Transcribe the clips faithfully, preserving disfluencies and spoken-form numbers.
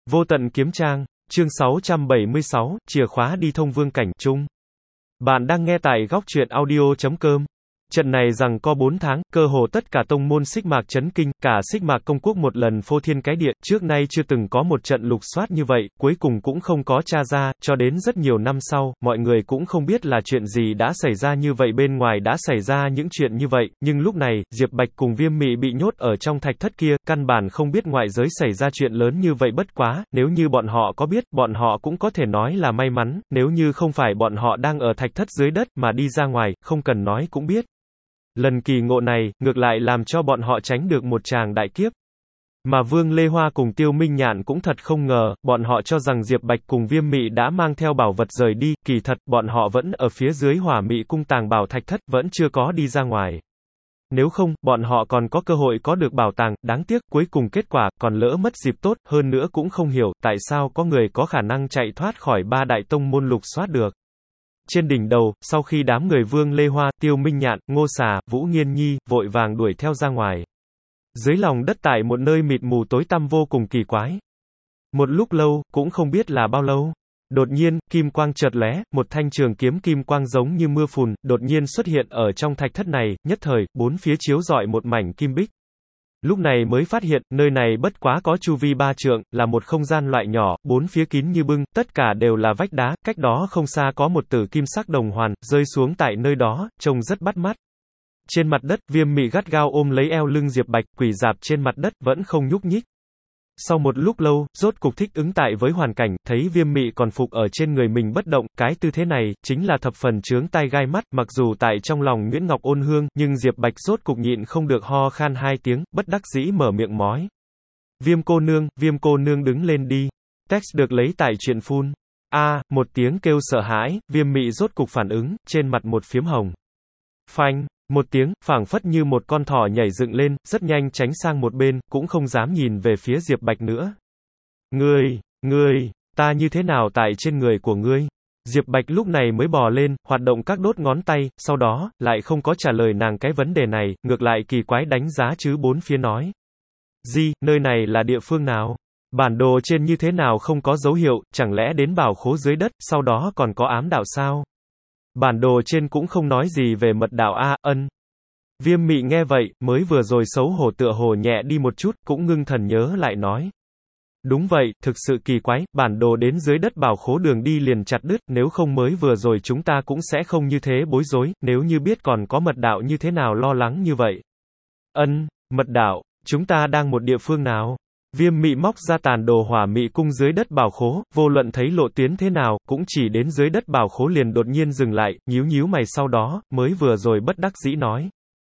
Vô tận kiếm trang, chương sáu trăm bảy mươi sáu, chìa khóa đi thông vương cảnh chung. Bạn đang nghe tại góc truyện audio chấm com. Trận này rằng có bốn tháng, cơ hồ tất cả tông môn xích mạc chấn kinh, cả xích mạc công quốc một lần phô thiên cái địa, trước nay chưa từng có một trận lục soát như vậy, cuối cùng cũng không có tra ra, cho đến rất nhiều năm sau, mọi người cũng không biết là chuyện gì đã xảy ra như vậy, bên ngoài đã xảy ra những chuyện như vậy, nhưng lúc này, Diệp Bạch cùng Viêm Mị bị nhốt ở trong thạch thất kia, căn bản không biết ngoại giới xảy ra chuyện lớn như vậy, bất quá, nếu như bọn họ có biết, bọn họ cũng có thể nói là may mắn, nếu như không phải bọn họ đang ở thạch thất dưới đất, mà đi ra ngoài, không cần nói cũng biết. Lần kỳ ngộ này, ngược lại làm cho bọn họ tránh được một tràng đại kiếp. Mà Vương Lê Hoa cùng Tiêu Minh Nhạn cũng thật không ngờ, bọn họ cho rằng Diệp Bạch cùng Viêm Mị đã mang theo bảo vật rời đi, kỳ thật, bọn họ vẫn ở phía dưới Hỏa Mị cung tàng bảo thạch thất, vẫn chưa có đi ra ngoài. Nếu không, bọn họ còn có cơ hội có được bảo tàng, đáng tiếc, cuối cùng kết quả, còn lỡ mất dịp tốt, hơn nữa cũng không hiểu, tại sao có người có khả năng chạy thoát khỏi ba đại tông môn lục soát được. Trên đỉnh đầu, sau khi đám người Vương Lê Hoa, Tiêu Minh Nhạn, Ngô Xà, Vũ Nghiên Nhi, vội vàng đuổi theo ra ngoài. Dưới lòng đất tại một nơi mịt mù tối tăm vô cùng kỳ quái. Một lúc lâu, cũng không biết là bao lâu. Đột nhiên, kim quang chợt lóe, một thanh trường kiếm kim quang giống như mưa phùn, đột nhiên xuất hiện ở trong thạch thất này, nhất thời, bốn phía chiếu rọi một mảnh kim bích. Lúc này mới phát hiện, nơi này bất quá có chu vi ba trượng, là một không gian loại nhỏ, bốn phía kín như bưng, tất cả đều là vách đá, cách đó không xa có một tử kim sắc đồng hoàn, rơi xuống tại nơi đó, trông rất bắt mắt. Trên mặt đất, Viêm Mị gắt gao ôm lấy eo lưng Diệp Bạch, quỳ rạp trên mặt đất, vẫn không nhúc nhích. Sau một lúc lâu, rốt cục thích ứng tại với hoàn cảnh, thấy Viêm Mị còn phục ở trên người mình bất động, cái tư thế này, chính là thập phần chướng tai gai mắt, mặc dù tại trong lòng Nguyễn Ngọc ôn hương, nhưng Diệp Bạch rốt cục nhịn không được ho khan hai tiếng, bất đắc dĩ mở miệng mói. Viêm cô nương, Viêm cô nương đứng lên đi. Text được lấy tại truyện phun. A, một tiếng kêu sợ hãi, Viêm Mị rốt cục phản ứng, trên mặt một phiếm hồng. Phanh. Một tiếng, phảng phất như một con thỏ nhảy dựng lên, rất nhanh tránh sang một bên, cũng không dám nhìn về phía Diệp Bạch nữa. Ngươi, ngươi, ta như thế nào tại trên người của ngươi? Diệp Bạch lúc này mới bò lên, hoạt động các đốt ngón tay, sau đó, lại không có trả lời nàng cái vấn đề này, ngược lại kỳ quái đánh giá chứ bốn phía nói. Gì, nơi này là địa phương nào? Bản đồ trên như thế nào không có dấu hiệu, chẳng lẽ đến bảo khố dưới đất, sau đó còn có ám đạo sao? Bản đồ trên cũng không nói gì về mật đạo a, ân. Viêm Mị nghe vậy, mới vừa rồi xấu hổ tựa hồ nhẹ đi một chút, cũng ngưng thần nhớ lại nói. Đúng vậy, thực sự kỳ quái, bản đồ đến dưới đất bảo khố đường đi liền chặt đứt, nếu không mới vừa rồi chúng ta cũng sẽ không như thế bối rối, nếu như biết còn có mật đạo như thế nào lo lắng như vậy. Ân, mật đạo, chúng ta đang một địa phương nào? Viêm Mị móc ra tàn đồ Hỏa Mị cung dưới đất bảo khố, vô luận thấy lộ tuyến thế nào, cũng chỉ đến dưới đất bảo khố liền đột nhiên dừng lại, nhíu nhíu mày sau đó, mới vừa rồi bất đắc dĩ nói.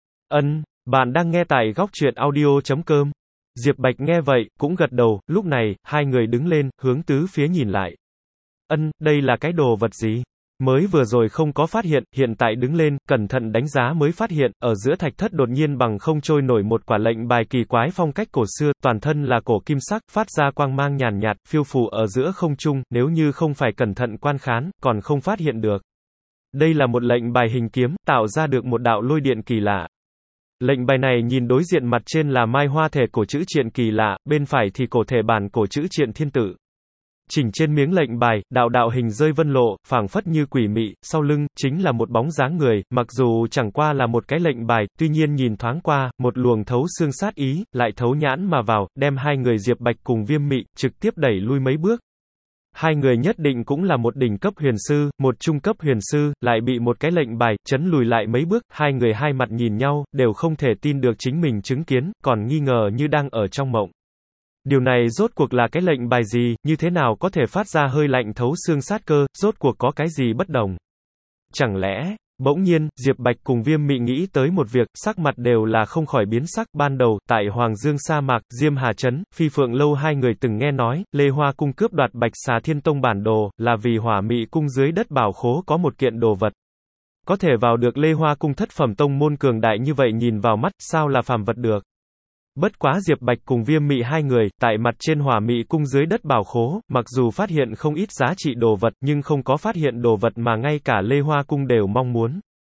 Ân, bạn đang nghe tại góc truyện audio chấm com. Diệp Bạch nghe vậy, cũng gật đầu, lúc này, hai người đứng lên, hướng tứ phía nhìn lại. Ân, đây là cái đồ vật gì? Mới vừa rồi không có phát hiện, hiện tại đứng lên, cẩn thận đánh giá mới phát hiện, ở giữa thạch thất đột nhiên bằng không trôi nổi một quả lệnh bài kỳ quái phong cách cổ xưa, toàn thân là cổ kim sắc, phát ra quang mang nhàn nhạt, phiêu phù ở giữa không trung, nếu như không phải cẩn thận quan khán, còn không phát hiện được. Đây là một lệnh bài hình kiếm, tạo ra được một đạo lôi điện kỳ lạ. Lệnh bài này nhìn đối diện mặt trên là mai hoa thể cổ chữ triện kỳ lạ, bên phải thì cổ thể bản cổ chữ triện thiên tử. Chỉnh trên miếng lệnh bài, đạo đạo hình rơi vân lộ, phảng phất như quỷ mị, sau lưng, chính là một bóng dáng người, mặc dù chẳng qua là một cái lệnh bài, tuy nhiên nhìn thoáng qua, một luồng thấu xương sát ý, lại thấu nhãn mà vào, đem hai người Diệp Bạch cùng Viêm Mị, trực tiếp đẩy lui mấy bước. Hai người nhất định cũng là một đỉnh cấp huyền sư, một trung cấp huyền sư, lại bị một cái lệnh bài, chấn lùi lại mấy bước, hai người hai mặt nhìn nhau, đều không thể tin được chính mình chứng kiến, còn nghi ngờ như đang ở trong mộng. Điều này rốt cuộc là cái lệnh bài gì, như thế nào có thể phát ra hơi lạnh thấu xương sát cơ, rốt cuộc có cái gì bất đồng? Chẳng lẽ, bỗng nhiên, Diệp Bạch cùng Viêm Mị nghĩ tới một việc, sắc mặt đều là không khỏi biến sắc, ban đầu, tại Hoàng Dương sa mạc, Diêm Hà Trấn, Phi Phượng Lâu hai người từng nghe nói, Lê Hoa cung cướp đoạt Bạch Xà Thiên Tông bản đồ, là vì Hỏa Mị cung dưới đất bảo khố có một kiện đồ vật. Có thể vào được Lê Hoa cung thất phẩm tông môn cường đại như vậy nhìn vào mắt, sao là phàm vật được? Bất quá Diệp Bạch cùng Viêm Mị hai người, tại mặt trên Hỏa Mị cung dưới đất bảo khố, mặc dù phát hiện không ít giá trị đồ vật, nhưng không có phát hiện đồ vật mà ngay cả Lê Hoa cung đều mong muốn.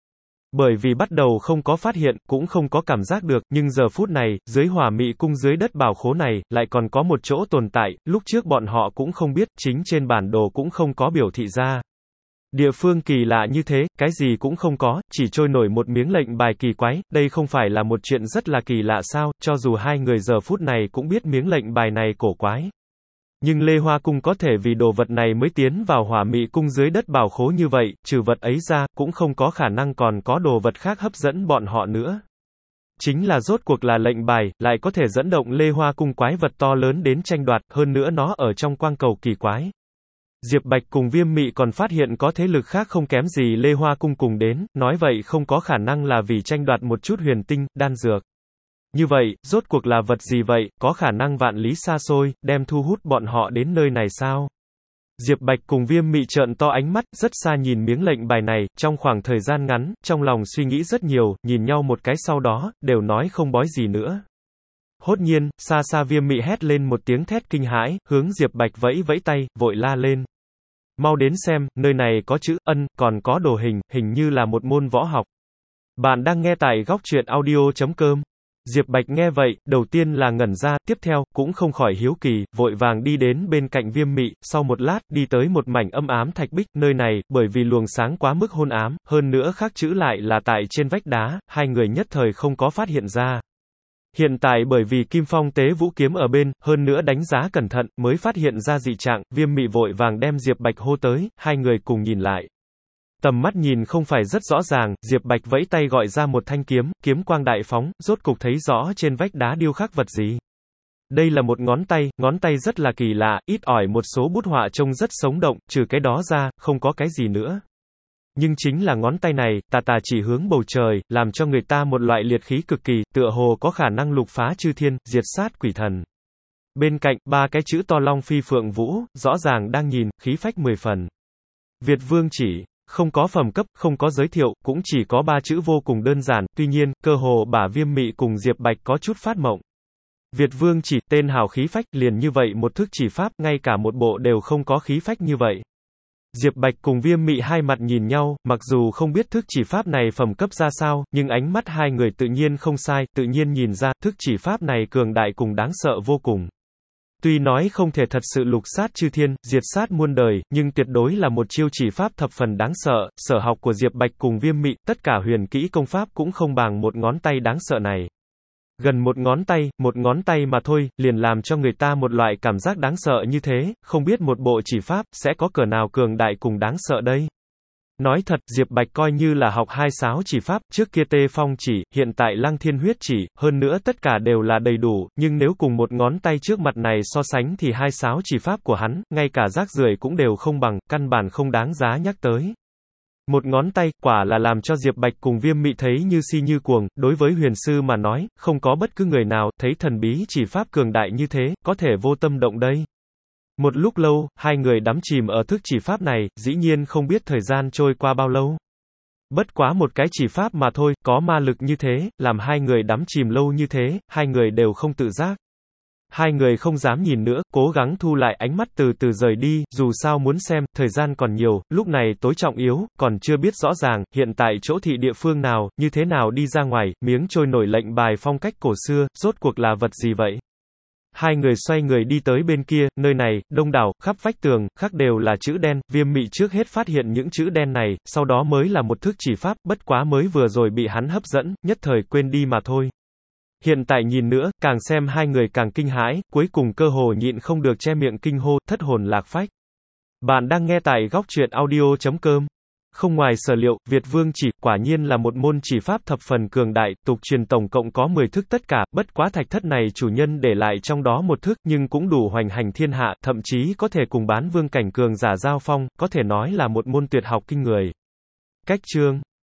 Bởi vì bắt đầu không có phát hiện, cũng không có cảm giác được, nhưng giờ phút này, dưới hỏa mị cung dưới đất bảo khố này, lại còn có một chỗ tồn tại, lúc trước bọn họ cũng không biết, chính trên bản đồ cũng không có biểu thị ra. Địa phương kỳ lạ như thế, cái gì cũng không có, chỉ trôi nổi một miếng lệnh bài kỳ quái, đây không phải là một chuyện rất là kỳ lạ sao, cho dù hai người giờ phút này cũng biết miếng lệnh bài này cổ quái. Nhưng Lê Hoa Cung có thể vì đồ vật này mới tiến vào hỏa mị cung dưới đất bảo khố như vậy, trừ vật ấy ra, cũng không có khả năng còn có đồ vật khác hấp dẫn bọn họ nữa. Chính là rốt cuộc là lệnh bài, lại có thể dẫn động Lê Hoa Cung quái vật to lớn đến tranh đoạt, hơn nữa nó ở trong quang cầu kỳ quái. Diệp Bạch cùng Viêm Mị còn phát hiện có thế lực khác không kém gì Lê Hoa Cung cùng đến, nói vậy không có khả năng là vì tranh đoạt một chút huyền tinh, đan dược. Như vậy, rốt cuộc là vật gì vậy, có khả năng vạn lý xa xôi, đem thu hút bọn họ đến nơi này sao? Diệp Bạch cùng Viêm Mị trợn to ánh mắt, rất xa nhìn miếng lệnh bài này, trong khoảng thời gian ngắn, trong lòng suy nghĩ rất nhiều, nhìn nhau một cái sau đó, đều nói không bói gì nữa. Hốt nhiên, xa xa Viêm Mị hét lên một tiếng thét kinh hãi, hướng Diệp Bạch vẫy vẫy tay, vội la lên. Mau đến xem, nơi này có chữ ân, còn có đồ hình, hình như là một môn võ học. Bạn đang nghe tại góc truyện audio chấm com. Diệp Bạch nghe vậy, đầu tiên là ngẩn ra, tiếp theo, cũng không khỏi hiếu kỳ, vội vàng đi đến bên cạnh Viêm Mị, sau một lát, đi tới một mảnh âm ám thạch bích, nơi này, bởi vì luồng sáng quá mức hôn ám, hơn nữa khắc chữ lại là tại trên vách đá, hai người nhất thời không có phát hiện ra. Hiện tại bởi vì Kim Phong tế vũ kiếm ở bên, hơn nữa đánh giá cẩn thận, mới phát hiện ra dị trạng, Viêm Mị vội vàng đem Diệp Bạch hô tới, hai người cùng nhìn lại. Tầm mắt nhìn không phải rất rõ ràng, Diệp Bạch vẫy tay gọi ra một thanh kiếm, kiếm quang đại phóng, rốt cục thấy rõ trên vách đá điêu khắc vật gì. Đây là một ngón tay, ngón tay rất là kỳ lạ, ít ỏi một số bút họa trông rất sống động, trừ cái đó ra, không có cái gì nữa. Nhưng chính là ngón tay này, tà tà chỉ hướng bầu trời, làm cho người ta một loại liệt khí cực kỳ, tựa hồ có khả năng lục phá chư thiên, diệt sát quỷ thần. Bên cạnh, ba cái chữ to Long Phi Phượng Vũ, rõ ràng đang nhìn, khí phách mười phần. Việt Vương chỉ, không có phẩm cấp, không có giới thiệu, cũng chỉ có ba chữ vô cùng đơn giản, tuy nhiên, cơ hồ bả Viêm Mị cùng Diệp Bạch có chút phát mộng. Việt Vương chỉ, tên hào khí phách, liền như vậy một thức chỉ pháp, ngay cả một bộ đều không có khí phách như vậy. Diệp Bạch cùng Viêm Mị hai mặt nhìn nhau, mặc dù không biết thức chỉ pháp này phẩm cấp ra sao, nhưng ánh mắt hai người tự nhiên không sai, tự nhiên nhìn ra, thức chỉ pháp này cường đại cùng đáng sợ vô cùng. Tuy nói không thể thật sự lục sát chư thiên, diệt sát muôn đời, nhưng tuyệt đối là một chiêu chỉ pháp thập phần đáng sợ, sở học của Diệp Bạch cùng Viêm Mị, tất cả huyền kỹ công pháp cũng không bằng một ngón tay đáng sợ này. Gần một ngón tay, một ngón tay mà thôi, liền làm cho người ta một loại cảm giác đáng sợ như thế, không biết một bộ chỉ pháp, sẽ có cỡ nào cường đại cùng đáng sợ đây. Nói thật, Diệp Bạch coi như là học hai sáu chỉ pháp, trước kia Tê Phong chỉ, hiện tại Lăng Thiên huyết chỉ, hơn nữa tất cả đều là đầy đủ, nhưng nếu cùng một ngón tay trước mặt này so sánh thì hai sáu chỉ pháp của hắn, ngay cả rác rưởi cũng đều không bằng, căn bản không đáng giá nhắc tới. Một ngón tay, quả là làm cho Diệp Bạch cùng Viêm Mị thấy như si như cuồng, đối với huyền sư mà nói, không có bất cứ người nào, thấy thần bí chỉ pháp cường đại như thế, có thể vô tâm động đây. Một lúc lâu, hai người đắm chìm ở thức chỉ pháp này, dĩ nhiên không biết thời gian trôi qua bao lâu. Bất quá một cái chỉ pháp mà thôi, có ma lực như thế, làm hai người đắm chìm lâu như thế, hai người đều không tự giác. Hai người không dám nhìn nữa, cố gắng thu lại ánh mắt từ từ rời đi, dù sao muốn xem, thời gian còn nhiều, lúc này tối trọng yếu, còn chưa biết rõ ràng, hiện tại chỗ thị địa phương nào, như thế nào đi ra ngoài, miếng trôi nổi lệnh bài phong cách cổ xưa, rốt cuộc là vật gì vậy? Hai người xoay người đi tới bên kia, nơi này, đông đảo, khắp vách tường, khắc đều là chữ đen, Viêm Mị trước hết phát hiện những chữ đen này, sau đó mới là một thức chỉ pháp, bất quá mới vừa rồi bị hắn hấp dẫn, nhất thời quên đi mà thôi. Hiện tại nhìn nữa, càng xem hai người càng kinh hãi, cuối cùng cơ hồ nhịn không được che miệng kinh hô, thất hồn lạc phách. Bạn đang nghe tại góc truyện audio chấm com. Không ngoài sở liệu, Việt Vương chỉ, quả nhiên là một môn chỉ pháp thập phần cường đại, tục truyền tổng cộng có mười thức tất cả, bất quá thạch thất này chủ nhân để lại trong đó một thức, nhưng cũng đủ hoành hành thiên hạ, thậm chí có thể cùng bán vương cảnh cường giả giao phong, có thể nói là một môn tuyệt học kinh người. Cách chương